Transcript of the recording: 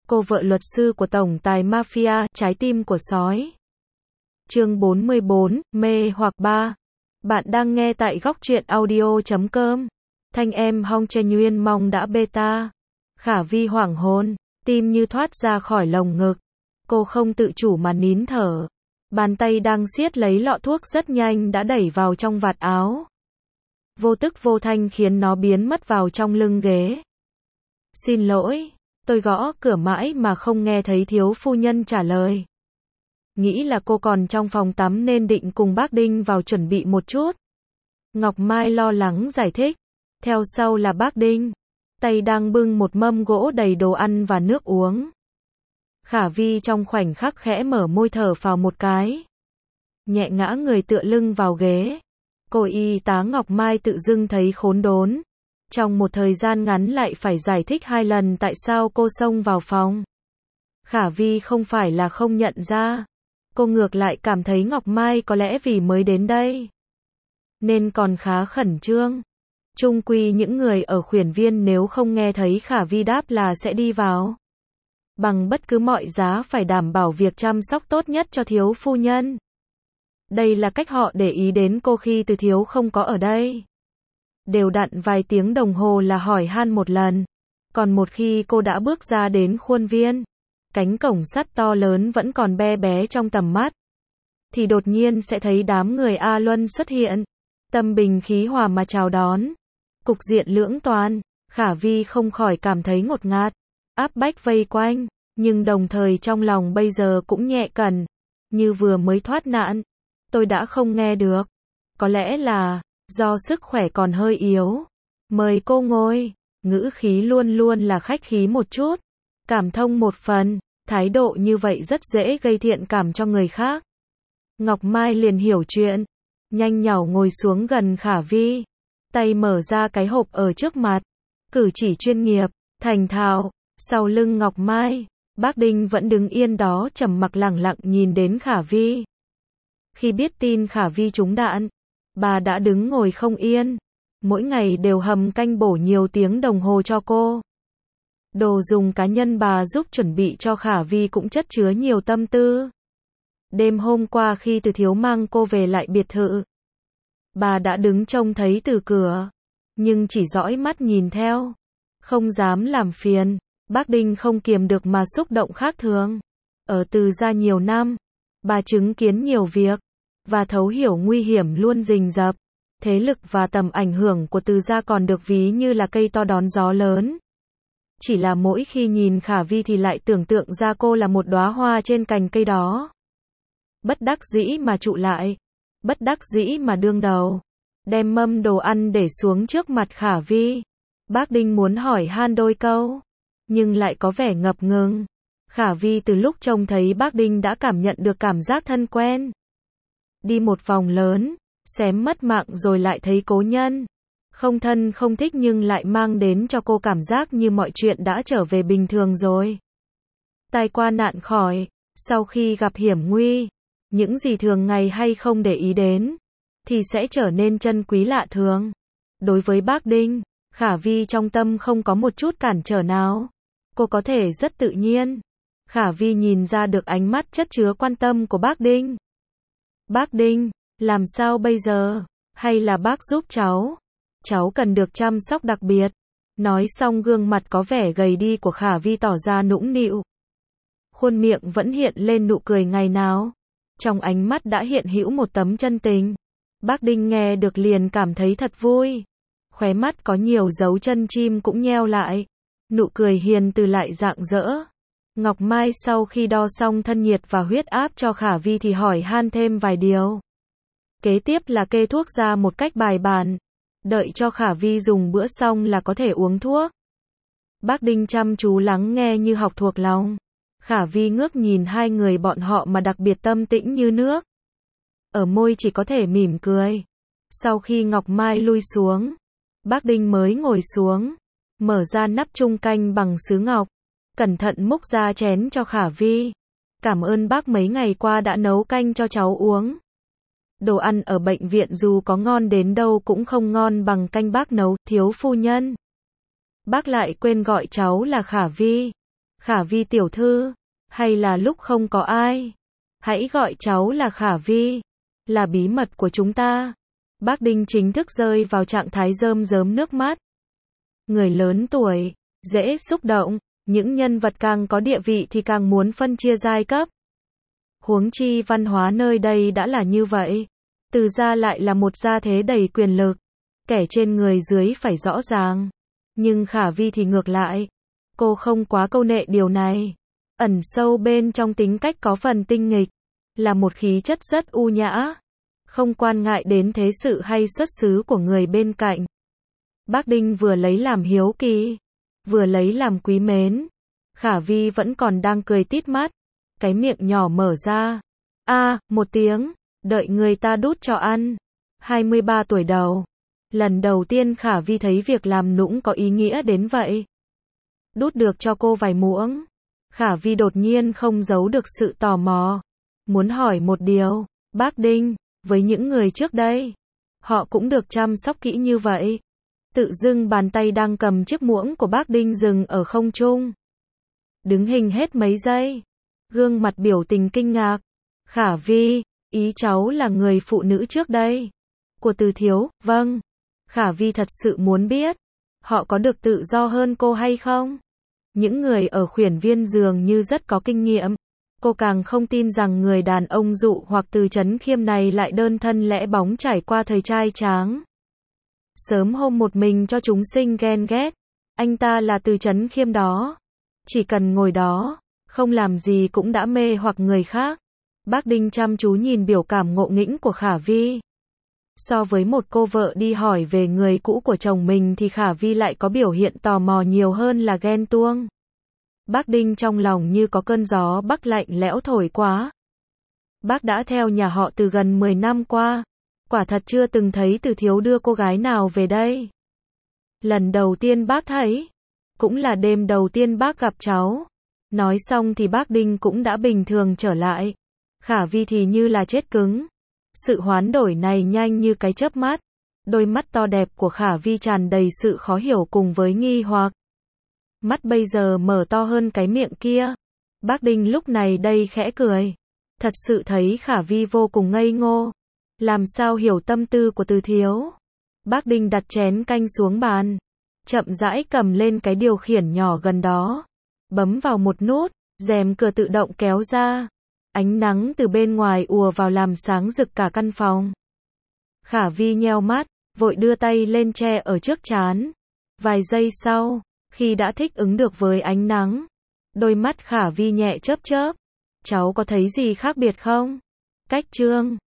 Cô vợ luật sư của tổng tài mafia, trái tim của sói. Chương 44, mê hoặc 3. Bạn đang nghe tại góc truyện audio.com. Thanh em Hong Chen Nguyên mong đã beta. Khả Vi hoảng hồn, tim như thoát ra khỏi lồng ngực. Cô không tự chủ mà nín thở. Bàn tay đang siết lấy lọ thuốc rất nhanh đã đẩy vào trong vạt áo. Vô tức vô thanh khiến nó biến mất vào trong lưng ghế. Xin lỗi, tôi gõ cửa mãi mà không nghe thấy thiếu phu nhân trả lời. Nghĩ là cô còn trong phòng tắm nên định cùng bác Đinh vào chuẩn bị một chút. Ngọc Mai lo lắng giải thích. Theo sau là bác Đinh. Tay đang bưng một mâm gỗ đầy đồ ăn và nước uống. Khả Vi trong khoảnh khắc khẽ mở môi thở phào một cái. Nhẹ ngã người tựa lưng vào ghế. Cô y tá Ngọc Mai tự dưng thấy khốn đốn. Trong một thời gian ngắn lại phải giải thích 2 lần tại sao cô xông vào phòng. Khả Vi không phải là không nhận ra. Cô ngược lại cảm thấy Ngọc Mai có lẽ vì mới đến đây nên còn khá khẩn trương. Chung quy những người ở khuỷu viên nếu không nghe thấy Khả Vi đáp là sẽ đi vào. Bằng bất cứ mọi giá phải đảm bảo việc chăm sóc tốt nhất cho thiếu phu nhân. Đây là cách họ để ý đến cô khi Từ Thiếu không có ở đây. Đều đặn vài tiếng đồng hồ là hỏi han một lần. Còn một khi cô đã bước ra đến khuôn viên, cánh cổng sắt to lớn vẫn còn be bé trong tầm mắt, thì đột nhiên sẽ thấy đám người A Luân xuất hiện. Tâm bình khí hòa mà chào đón. Cục diện lưỡng toàn, Khả Vi không khỏi cảm thấy ngột ngạt, áp bách vây quanh, nhưng đồng thời trong lòng bây giờ cũng nhẹ cẩn, như vừa mới thoát nạn. Tôi đã không nghe được. Có lẽ là do sức khỏe còn hơi yếu. Mời cô ngồi. Ngữ khí luôn luôn là khách khí một chút, cảm thông một phần. Thái độ như vậy rất dễ gây thiện cảm cho người khác. Ngọc Mai liền hiểu chuyện, nhanh nhảu ngồi xuống gần Khả Vi, tay mở ra cái hộp ở trước mặt, cử chỉ chuyên nghiệp, thành thạo. Sau lưng Ngọc Mai, bác Đinh vẫn đứng yên đó trầm mặc lẳng lặng nhìn đến Khả Vi. Khi biết tin Khả Vi trúng đạn, bà đã đứng ngồi không yên, mỗi ngày đều hầm canh bổ nhiều tiếng đồng hồ cho cô. Đồ dùng cá nhân bà giúp chuẩn bị cho Khả Vi cũng chất chứa nhiều tâm tư. Đêm hôm qua khi Từ Thiếu mang cô về lại biệt thự, bà đã đứng trông thấy từ cửa, nhưng chỉ dõi mắt nhìn theo, không dám làm phiền. Bác Đinh không kiềm được mà xúc động khác thường. Ở Từ gia nhiều năm, bà chứng kiến nhiều việc, và thấu hiểu nguy hiểm luôn rình rập. Thế lực và tầm ảnh hưởng của Từ gia còn được ví như là cây to đón gió lớn. Chỉ là mỗi khi nhìn Khả Vi thì lại tưởng tượng ra cô là một đóa hoa trên cành cây đó. Bất đắc dĩ mà trụ lại, bất đắc dĩ mà đương đầu, đem mâm đồ ăn để xuống trước mặt Khả Vi. Bác Đinh muốn hỏi han đôi câu, nhưng lại có vẻ ngập ngừng. Khả Vi từ lúc trông thấy bác Đinh đã cảm nhận được cảm giác thân quen. Đi một vòng lớn, xém mất mạng rồi lại thấy cố nhân. Không thân không thích nhưng lại mang đến cho cô cảm giác như mọi chuyện đã trở về bình thường rồi. Tai qua nạn khỏi, sau khi gặp hiểm nguy, những gì thường ngày hay không để ý đến, thì sẽ trở nên chân quý lạ thường. Đối với bác Đinh, Khả Vi trong tâm không có một chút cản trở nào. Cô có thể rất tự nhiên. Khả Vi nhìn ra được ánh mắt chất chứa quan tâm của bác Đinh. Bác Đinh, làm sao bây giờ? Hay là bác giúp cháu? Cháu cần được chăm sóc đặc biệt. Nói xong gương mặt có vẻ gầy đi của Khả Vi tỏ ra nũng nịu. Khuôn miệng vẫn hiện lên nụ cười ngày nào. Trong ánh mắt đã hiện hữu một tấm chân tình. Bác Đinh nghe được liền cảm thấy thật vui. Khóe mắt có nhiều dấu chân chim cũng nheo lại. Nụ cười hiền từ lại rạng rỡ. Ngọc Mai sau khi đo xong thân nhiệt và huyết áp cho Khả Vi thì hỏi han thêm vài điều. Kế tiếp là kê thuốc ra một cách bài bản. Đợi cho Khả Vi dùng bữa xong là có thể uống thuốc. Bác Đinh chăm chú lắng nghe như học thuộc lòng. Khả Vi ngước nhìn hai người bọn họ mà đặc biệt tâm tĩnh như nước. Ở môi chỉ có thể mỉm cười. Sau khi Ngọc Mai lui xuống, bác Đinh mới ngồi xuống, mở ra nắp chung canh bằng sứ ngọc, cẩn thận múc ra chén cho Khả Vi. Cảm ơn bác mấy ngày qua đã nấu canh cho cháu uống. Đồ ăn ở bệnh viện dù có ngon đến đâu cũng không ngon bằng canh bác nấu, thiếu phu nhân. Bác lại quên gọi cháu là Khả Vi. Khả Vi tiểu thư, hay là lúc không có ai, hãy gọi cháu là Khả Vi, là bí mật của chúng ta. Bác Đinh chính thức rơi vào trạng thái rơm rớm nước mắt. Người lớn tuổi, dễ xúc động, những nhân vật càng có địa vị thì càng muốn phân chia giai cấp. Huống chi văn hóa nơi đây đã là như vậy. Từ gia lại là một gia thế đầy quyền lực, kẻ trên người dưới phải rõ ràng. Nhưng Khả Vi thì ngược lại, cô không quá câu nệ điều này. Ẩn sâu bên trong tính cách có phần tinh nghịch, là một khí chất rất u nhã, không quan ngại đến thế sự hay xuất xứ của người bên cạnh. Bác Đinh vừa lấy làm hiếu kỳ, vừa lấy làm quý mến. Khả Vi vẫn còn đang cười tít mắt, cái miệng nhỏ mở ra. Một tiếng, đợi người ta đút cho ăn. 23 tuổi đầu. Lần đầu tiên Khả Vi thấy việc làm nũng có ý nghĩa đến vậy. Đút được cho cô vài muỗng. Khả Vi đột nhiên không giấu được sự tò mò. Muốn hỏi một điều, bác Đinh, với những người trước đây, họ cũng được chăm sóc kỹ như vậy. Tự dưng bàn tay đang cầm chiếc muỗng của bác Đinh dừng ở không trung. Đứng hình hết mấy giây. Gương mặt biểu tình kinh ngạc. Khả Vi, ý cháu là người phụ nữ trước đây của Từ thiếu, vâng. Khả Vi thật sự muốn biết, họ có được tự do hơn cô hay không? Những người ở khuyển viên dường như rất có kinh nghiệm. Cô càng không tin rằng người đàn ông dụ hoặc Từ Chấn Khiêm này lại đơn thân lẽ bóng trải qua thời trai tráng. Sớm hôm một mình cho chúng sinh ghen ghét. Anh ta là Từ Chấn Khiêm đó. Chỉ cần ngồi đó, không làm gì cũng đã mê hoặc người khác. Bác Đinh chăm chú nhìn biểu cảm ngộ nghĩnh của Khả Vi. So với một cô vợ đi hỏi về người cũ của chồng mình thì Khả Vi lại có biểu hiện tò mò nhiều hơn là ghen tuông. Bác Đinh trong lòng như có cơn gió bắc lạnh lẽo thổi quá. Bác đã theo nhà họ từ gần 10 năm qua. Quả thật chưa từng thấy Từ thiếu đưa cô gái nào về đây. Lần đầu tiên bác thấy, cũng là đêm đầu tiên bác gặp cháu. Nói xong thì bác Đinh cũng đã bình thường trở lại. Khả Vi thì như là chết cứng. Sự hoán đổi này nhanh như cái chớp mắt. Đôi mắt to đẹp của Khả Vi tràn đầy sự khó hiểu cùng với nghi hoặc. Mắt bây giờ mở to hơn cái miệng kia. Bác Đinh lúc này đây khẽ cười. Thật sự thấy Khả Vi vô cùng ngây ngô. Làm sao hiểu tâm tư của Từ thiếu. Bác Đinh đặt chén canh xuống bàn. Chậm rãi cầm lên cái điều khiển nhỏ gần đó. Bấm vào một nút, rèm cửa tự động kéo ra. Ánh nắng từ bên ngoài ùa vào làm sáng rực cả căn phòng. Khả Vi nheo mắt, vội đưa tay lên che ở trước trán. Vài giây sau, khi đã thích ứng được với ánh nắng, đôi mắt Khả Vi nhẹ chớp chớp. Cháu có thấy gì khác biệt không? Cách chương